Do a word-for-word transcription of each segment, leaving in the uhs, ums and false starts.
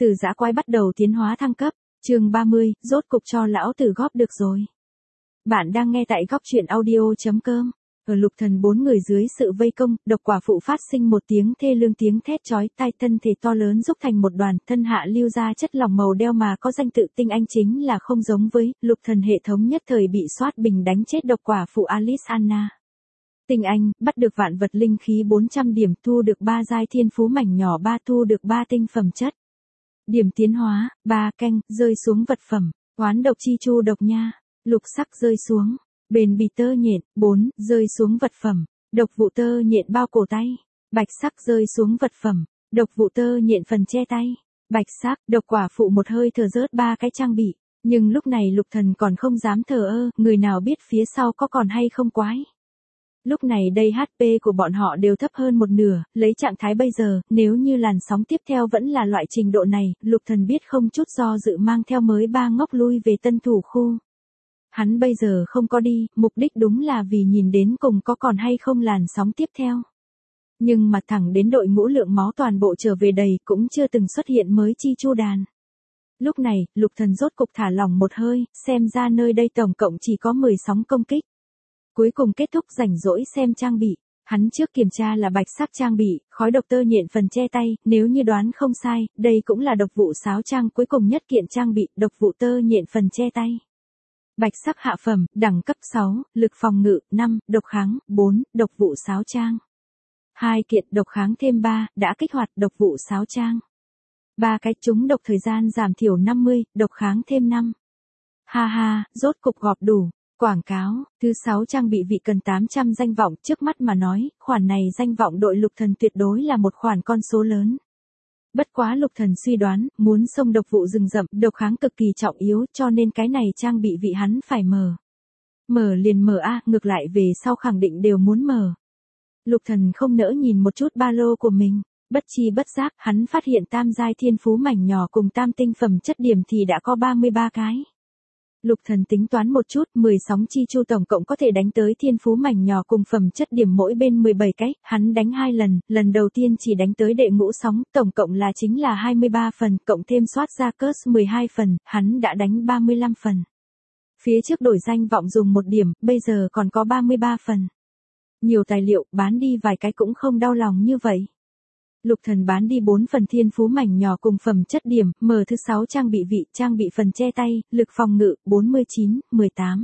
Từ dã quái bắt đầu tiến hóa thăng cấp, chương ba mươi, rốt cục cho lão tử góp được rồi. Bạn đang nghe tại góc truyện audio.com. Ở Lục Thần bốn người dưới sự vây công, độc quả phụ phát sinh một tiếng thê lương tiếng thét chói tai, thân thể to lớn rúc thành một đoàn, thân hạ lưu ra chất lỏng màu đeo mà có danh tự tinh anh chính là không giống với, Lục Thần hệ thống nhất thời bị soát bình đánh chết độc quả phụ Alice Anna. Tinh anh, bắt được vạn vật linh khí bốn trăm điểm, thu được ba giai thiên phú mảnh nhỏ ba, thu được ba tinh phẩm chất. Điểm tiến hóa, ba canh, rơi xuống vật phẩm, oán độc chi chu độc nha, lục sắc rơi xuống, bền bì tơ nhện, bốn, rơi xuống vật phẩm, độc vụ tơ nhện bao cổ tay, bạch sắc rơi xuống vật phẩm, độc vụ tơ nhện phần che tay, bạch sắc, độc quả phụ một hơi thở rớt ba cái trang bị, nhưng lúc này Lục Thần còn không dám thờ ơ, người nào biết phía sau có còn hay không quái. Lúc này đây hát pê của bọn họ đều thấp hơn một nửa, lấy trạng thái bây giờ, nếu như làn sóng tiếp theo vẫn là loại trình độ này, Lục Thần biết không chút do dự mang theo mới ba ngốc lui về tân thủ khu. Hắn bây giờ không có đi, mục đích đúng là vì nhìn đến cùng có còn hay không làn sóng tiếp theo. Nhưng mà thẳng đến đội ngũ lượng máu toàn bộ trở về đầy cũng chưa từng xuất hiện mới chi chu đàn. Lúc này, Lục Thần rốt cục thả lỏng một hơi, xem ra nơi đây tổng cộng chỉ có mười sóng công kích. Cuối cùng kết thúc rảnh rỗi xem trang bị, hắn trước kiểm tra là bạch sắc trang bị, khói độc tơ nhện phần che tay, nếu như đoán không sai, đây cũng là độc vụ sáo trang cuối cùng nhất kiện trang bị, độc vụ tơ nhện phần che tay. Bạch sắc hạ phẩm, đẳng cấp sáu, lực phòng ngự, năm, độc kháng, bốn, độc vụ sáo trang. Hai kiện độc kháng thêm ba, đã kích hoạt độc vụ sáo trang. Ba cái trúng độc thời gian giảm thiểu năm mươi, độc kháng thêm năm. Ha ha, rốt cục gọp đủ. Quảng cáo, thứ sáu trang bị vị cần tám trăm danh vọng, trước mắt mà nói, khoản này danh vọng đội Lục Thần tuyệt đối là một khoản con số lớn. Bất quá Lục Thần suy đoán, muốn xông độc vụ rừng rậm, độc kháng cực kỳ trọng yếu, cho nên cái này trang bị vị hắn phải mở. Mở liền mở a, ngược lại về sau khẳng định đều muốn mở. Lục Thần không nỡ nhìn một chút ba lô của mình, bất chi bất giác, hắn phát hiện tam giai thiên phú mảnh nhỏ cùng tam tinh phẩm chất điểm thì đã có ba mươi ba cái. Lục Thần tính toán một chút, mười sóng chi chu tổng cộng có thể đánh tới thiên phú mảnh nhỏ cùng phẩm chất điểm mỗi bên mười bảy cái, hắn đánh hai lần, lần đầu tiên chỉ đánh tới đệ ngũ sóng, tổng cộng là chính là hai mươi ba phần, cộng thêm soát ra curse mười hai phần, hắn đã đánh ba mươi lăm phần. Phía trước đổi danh vọng dùng một điểm, bây giờ còn có ba mươi ba phần. Nhiều tài liệu, bán đi vài cái cũng không đau lòng như vậy. Lục Thần bán đi bốn phần thiên phú mảnh nhỏ cùng phẩm chất điểm, mở thứ sáu trang bị vị, trang bị phần che tay, lực phòng ngự, bốn mươi chín, mười tám.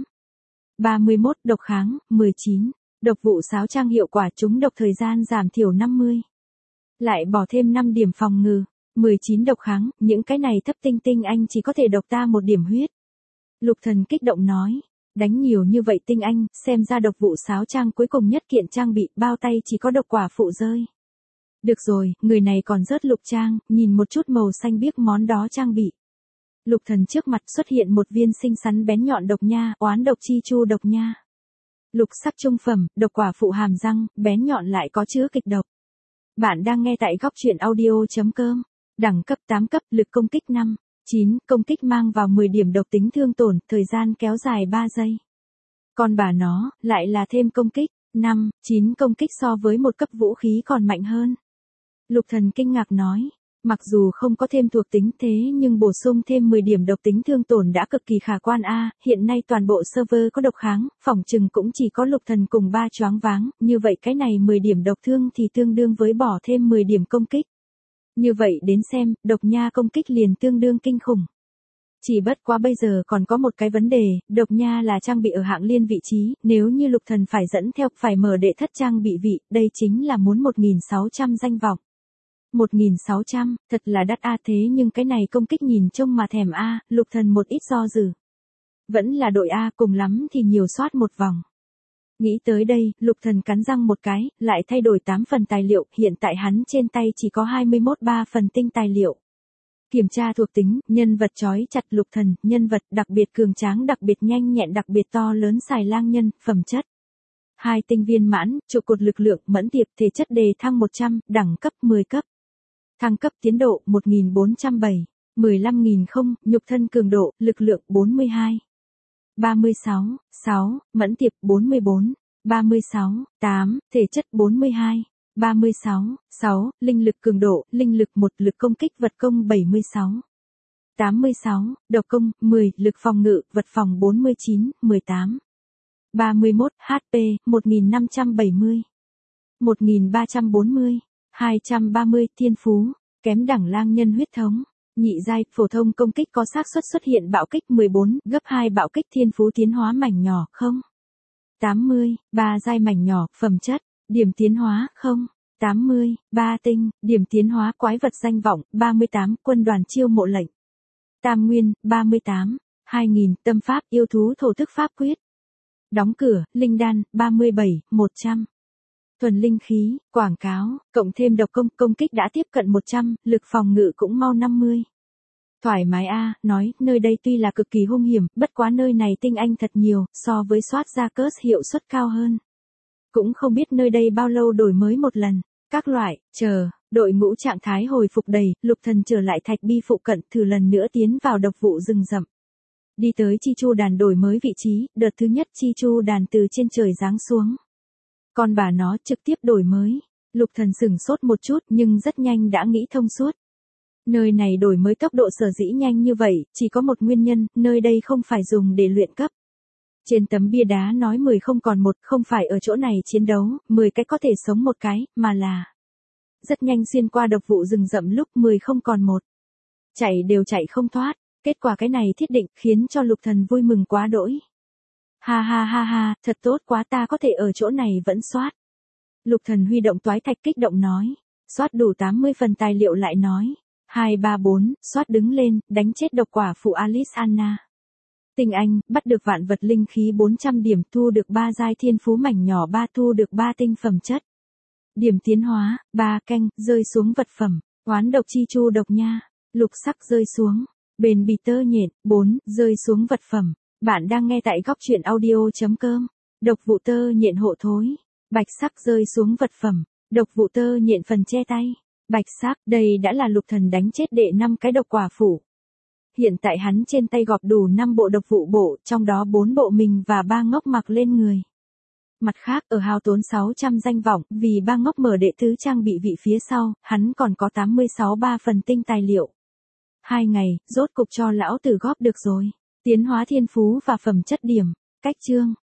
ba mươi mốt, độc kháng, mười chín. Độc vụ sáo trang hiệu quả trúng độc thời gian giảm thiểu năm mươi. Lại bỏ thêm năm điểm phòng ngự, mười chín độc kháng, những cái này thấp tinh tinh anh chỉ có thể độc ta một điểm huyết. Lục Thần kích động nói, đánh nhiều như vậy tinh anh, xem ra độc vụ sáo trang cuối cùng nhất kiện trang bị, bao tay chỉ có độc quả phụ rơi. Được rồi, người này còn rớt lục trang, nhìn một chút màu xanh biếc món đó trang bị. Lục Thần trước mặt xuất hiện một viên xinh xắn bén nhọn độc nha, oán độc chi chu độc nha. Lục sắc trung phẩm, độc quả phụ hàm răng, bén nhọn lại có chứa kịch độc. Bạn đang nghe tại góc truyện audio.com. Đẳng cấp tám cấp, lực công kích năm, chín, công kích mang vào mười điểm độc tính thương tổn, thời gian kéo dài ba giây. Còn bà nó, lại là thêm công kích, năm, chín công kích so với một cấp vũ khí còn mạnh hơn. Lục Thần kinh ngạc nói, mặc dù không có thêm thuộc tính thế nhưng bổ sung thêm mười điểm độc tính thương tổn đã cực kỳ khả quan a, hiện nay toàn bộ server có độc kháng, phỏng chừng cũng chỉ có Lục Thần cùng ba choáng váng, như vậy cái này mười điểm độc thương thì tương đương với bỏ thêm mười điểm công kích. Như vậy đến xem, độc nha công kích liền tương đương kinh khủng. Chỉ bất quá bây giờ còn có một cái vấn đề, độc nha là trang bị ở hạng liên vị trí, nếu như Lục Thần phải dẫn theo, phải mở đệ thất trang bị vị, đây chính là muốn một nghìn sáu trăm danh vọng. một nghìn sáu trăm, thật là đắt a, thế nhưng cái này công kích nhìn trông mà thèm a, Lục Thần một ít do dự. Vẫn là đội A, cùng lắm thì nhiều soát một vòng. Nghĩ tới đây, Lục Thần cắn răng một cái, lại thay đổi tám phần tài liệu, hiện tại hắn trên tay chỉ có hai mươi mốt ba phần tinh tài liệu. Kiểm tra thuộc tính, nhân vật chói chặt Lục Thần, nhân vật đặc biệt cường tráng, đặc biệt nhanh nhẹn, đặc biệt to lớn, xài lang nhân, phẩm chất. Hai tinh viên mãn, trụ cột lực lượng, mẫn tiệp, thể chất đề thăng một trăm, đẳng cấp mười cấp. Thăng cấp tiến độ một nghìn bốn trăm bảy, mười lăm nghìn không, nhục thân cường độ, lực lượng bốn mươi hai. ba mươi sáu, sáu, mẫn tiệp bốn mươi bốn, ba mươi sáu, tám, thể chất bốn mươi hai, ba mươi sáu, sáu, linh lực cường độ, linh lực một, lực công kích vật công bảy mươi sáu. tám mươi sáu, độc công mười, lực phòng ngự, vật phòng bốn mươi chín, mười tám. ba mươi mốt, hát pê, một nghìn năm trăm bảy mươi. một nghìn ba trăm bốn mươi. hai trăm ba mươi, thiên phú, kém đẳng lang nhân huyết thống. Nhị giai, phổ thông công kích có xác suất xuất hiện bạo kích mười bốn, gấp hai bạo kích thiên phú tiến hóa mảnh nhỏ, không. tám mươi, ba giai mảnh nhỏ, phẩm chất, điểm tiến hóa, không. tám mươi, ba tinh, điểm tiến hóa quái vật danh vọng, ba mươi tám, quân đoàn chiêu mộ lệnh. Tam nguyên, ba mươi tám, hai nghìn, tâm pháp, yêu thú thổ thức pháp quyết. Đóng cửa, linh đan, ba mươi bảy, một trăm. Thuần linh khí, quảng cáo, cộng thêm độc công, công kích đã tiếp cận một trăm, lực phòng ngự cũng mau năm mươi. Thoải mái a, nói, nơi đây tuy là cực kỳ hung hiểm, bất quá nơi này tinh anh thật nhiều, so với soát ra cớt hiệu suất cao hơn. Cũng không biết nơi đây bao lâu đổi mới một lần. Các loại, chờ, đội ngũ trạng thái hồi phục đầy, Lục Thần trở lại Thạch Bi phụ cận, thử lần nữa tiến vào độc vụ rừng rậm. Đi tới chi chu đàn đổi mới vị trí, đợt thứ nhất chi chu đàn từ trên trời giáng xuống. Con bà nó trực tiếp đổi mới. Lục Thần sửng sốt một chút nhưng rất nhanh đã nghĩ thông suốt. Nơi này đổi mới tốc độ sở dĩ nhanh như vậy, chỉ có một nguyên nhân, nơi đây không phải dùng để luyện cấp. Trên tấm bia đá nói mười không còn một, không phải ở chỗ này chiến đấu, mười cái có thể sống một cái, mà là rất nhanh xuyên qua độc vụ rừng rậm lúc mười không còn một. Chạy đều chạy không thoát, kết quả cái này thiết định khiến cho Lục Thần vui mừng quá đỗi. Ha ha ha ha, thật tốt quá, ta có thể ở chỗ này vẫn soát. Lục Thần huy động toái thạch kích động nói, soát đủ tám mươi phần tài liệu lại nói, hai ba bốn, soát đứng lên, đánh chết độc quả phụ Alice Anna. Tinh anh, bắt được vạn vật linh khí bốn trăm điểm, thu được ba giai thiên phú mảnh nhỏ ba, thu được ba tinh phẩm chất. Điểm tiến hóa, ba canh, rơi xuống vật phẩm, oán độc chi chu độc nha, lục sắc rơi xuống, bền bỉ tơ nhện, bốn, rơi xuống vật phẩm. Bạn đang nghe tại góc truyện audio chấm com. Độc vụ tơ nhện hộ thối, bạch sắc rơi xuống vật phẩm, độc vụ tơ nhện phần che tay, bạch sắc, đây đã là Lục Thần đánh chết đệ năm cái độc quả phụ. Hiện tại hắn trên tay gọp đủ năm bộ độc vụ bộ, trong đó bốn bộ mình và ba ngốc mặc lên người. Mặt khác, ở hao tốn sáu trăm danh vọng, vì ba ngốc mở đệ tứ trang bị vị phía sau, hắn còn có tám mươi sáu ba phần tinh tài liệu. Hai ngày, rốt cục cho lão tử góp được rồi. Tiến hóa thiên phú và phẩm chất điểm. Cách chương.